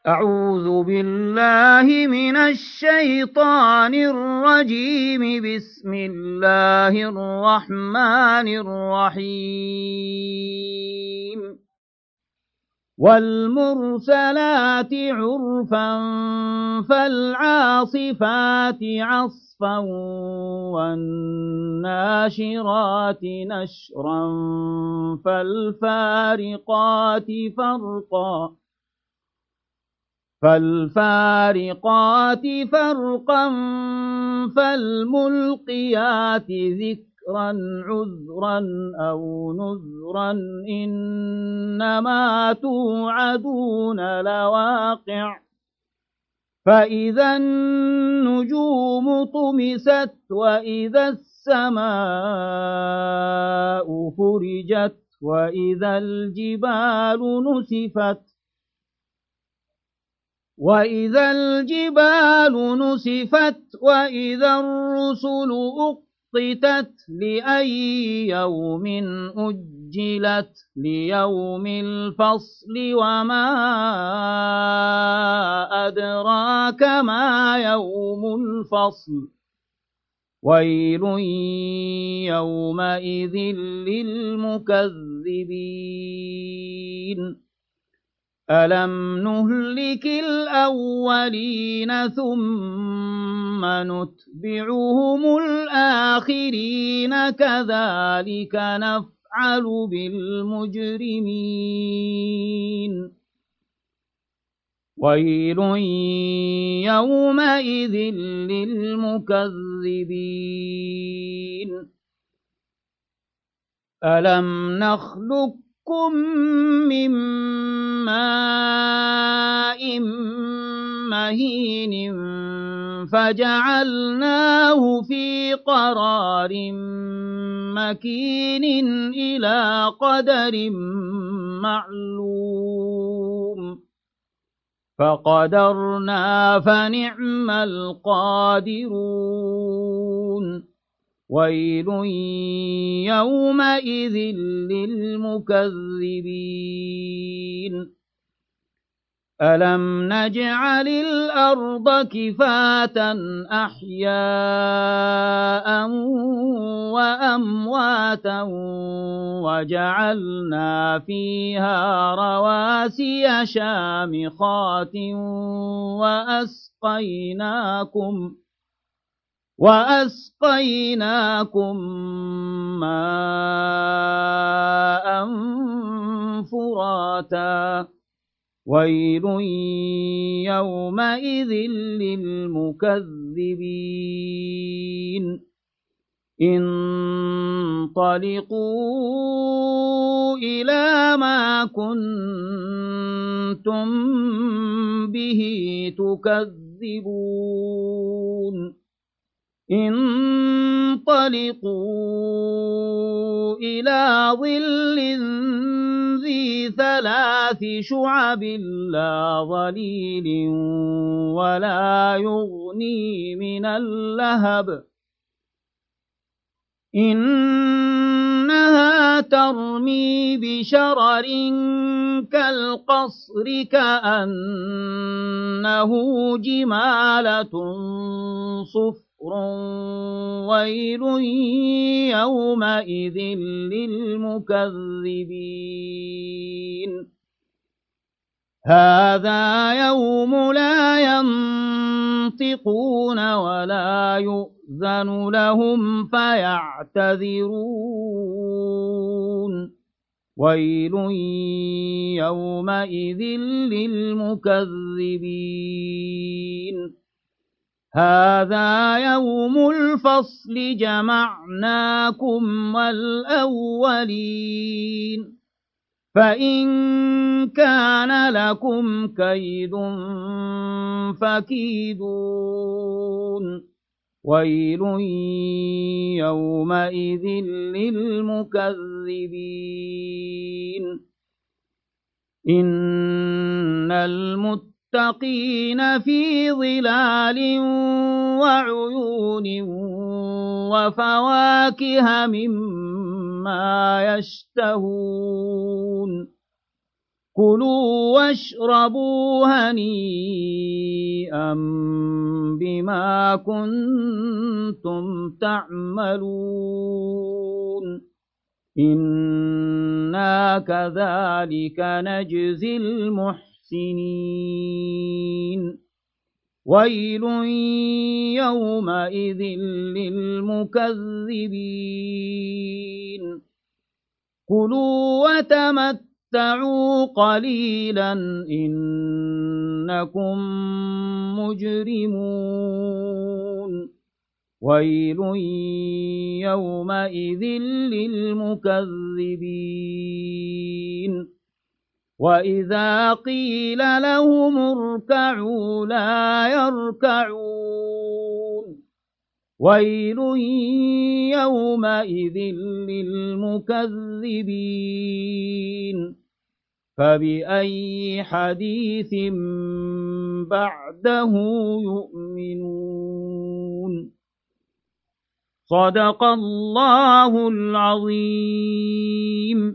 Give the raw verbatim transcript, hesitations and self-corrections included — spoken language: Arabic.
أعوذ بالله من الشيطان الرجيم. بسم الله الرحمن الرحيم. والمرسلات عرفا فالعاصفات عصفا والناشرات نشرا فالفارقات فرقا فالفارقات فرقا فالملقيات ذكرا عذرا أو نذرا إنما توعدون لواقع. فإذا النجوم طمست وإذا السماء فرجت وإذا الجبال نسفت وإذا الجبال نسفت وإذا الرسل أقتت لأي يوم أجلت ليوم الفصل وما أدراك ما يوم الفصل ويل يومئذ للمكذبين. ألم نهلك الأولين ثم نتبعهم الآخرين كذلك نفعل بالمجرمين. ويل يومئذ للمكذبين. ألم نخلقكم من ماء مهين فجعلناه في قرار مكين إلى قدر معلوم فقدرنا فنعم القادرون. ويل يومئذ للمكذبين. ألم نجعل الأرض كفاة أحياء وأمواتا وجعلنا فيها رواسي شامخات وأسقيناكم وأسقيناكم ماء فراتا. ويل يومئذ للمكذبين. انطلقوا إلى ما كنتم به تكذبون. انطلقوا إلى ظل ذي ثلاث شعب لا ظليل ولا يغني من اللهب إنها ترمي بشرر كالقصر كأنه جمالة صفر. ويل يومئذ للمكذبين. هذا يوم لا ينطقون ولا يؤذن لهم فيعتذرون. ويل يومئذ للمكذبين. هذا يوم الفصل جمعناكم والأولين فإن كان لكم كيد فكيدون. ويل يومئذ للمكذبين. إن المتقين المتقين في ظلال وعيون وفواكه مما يشتهون كلوا واشربوا هنيئا بما كنتم تعملون إنا كذلك نجزي المحسنين ويل يومئذ للمكذبين كلوا وتمتعوا قليلا إنكم مجرمون ويل يومئذ للمكذبين وإذا قيل لهم اركعوا لا يركعون ويل يومئذ للمكذبين فبأي حديث بعده يؤمنون صدق الله العظيم.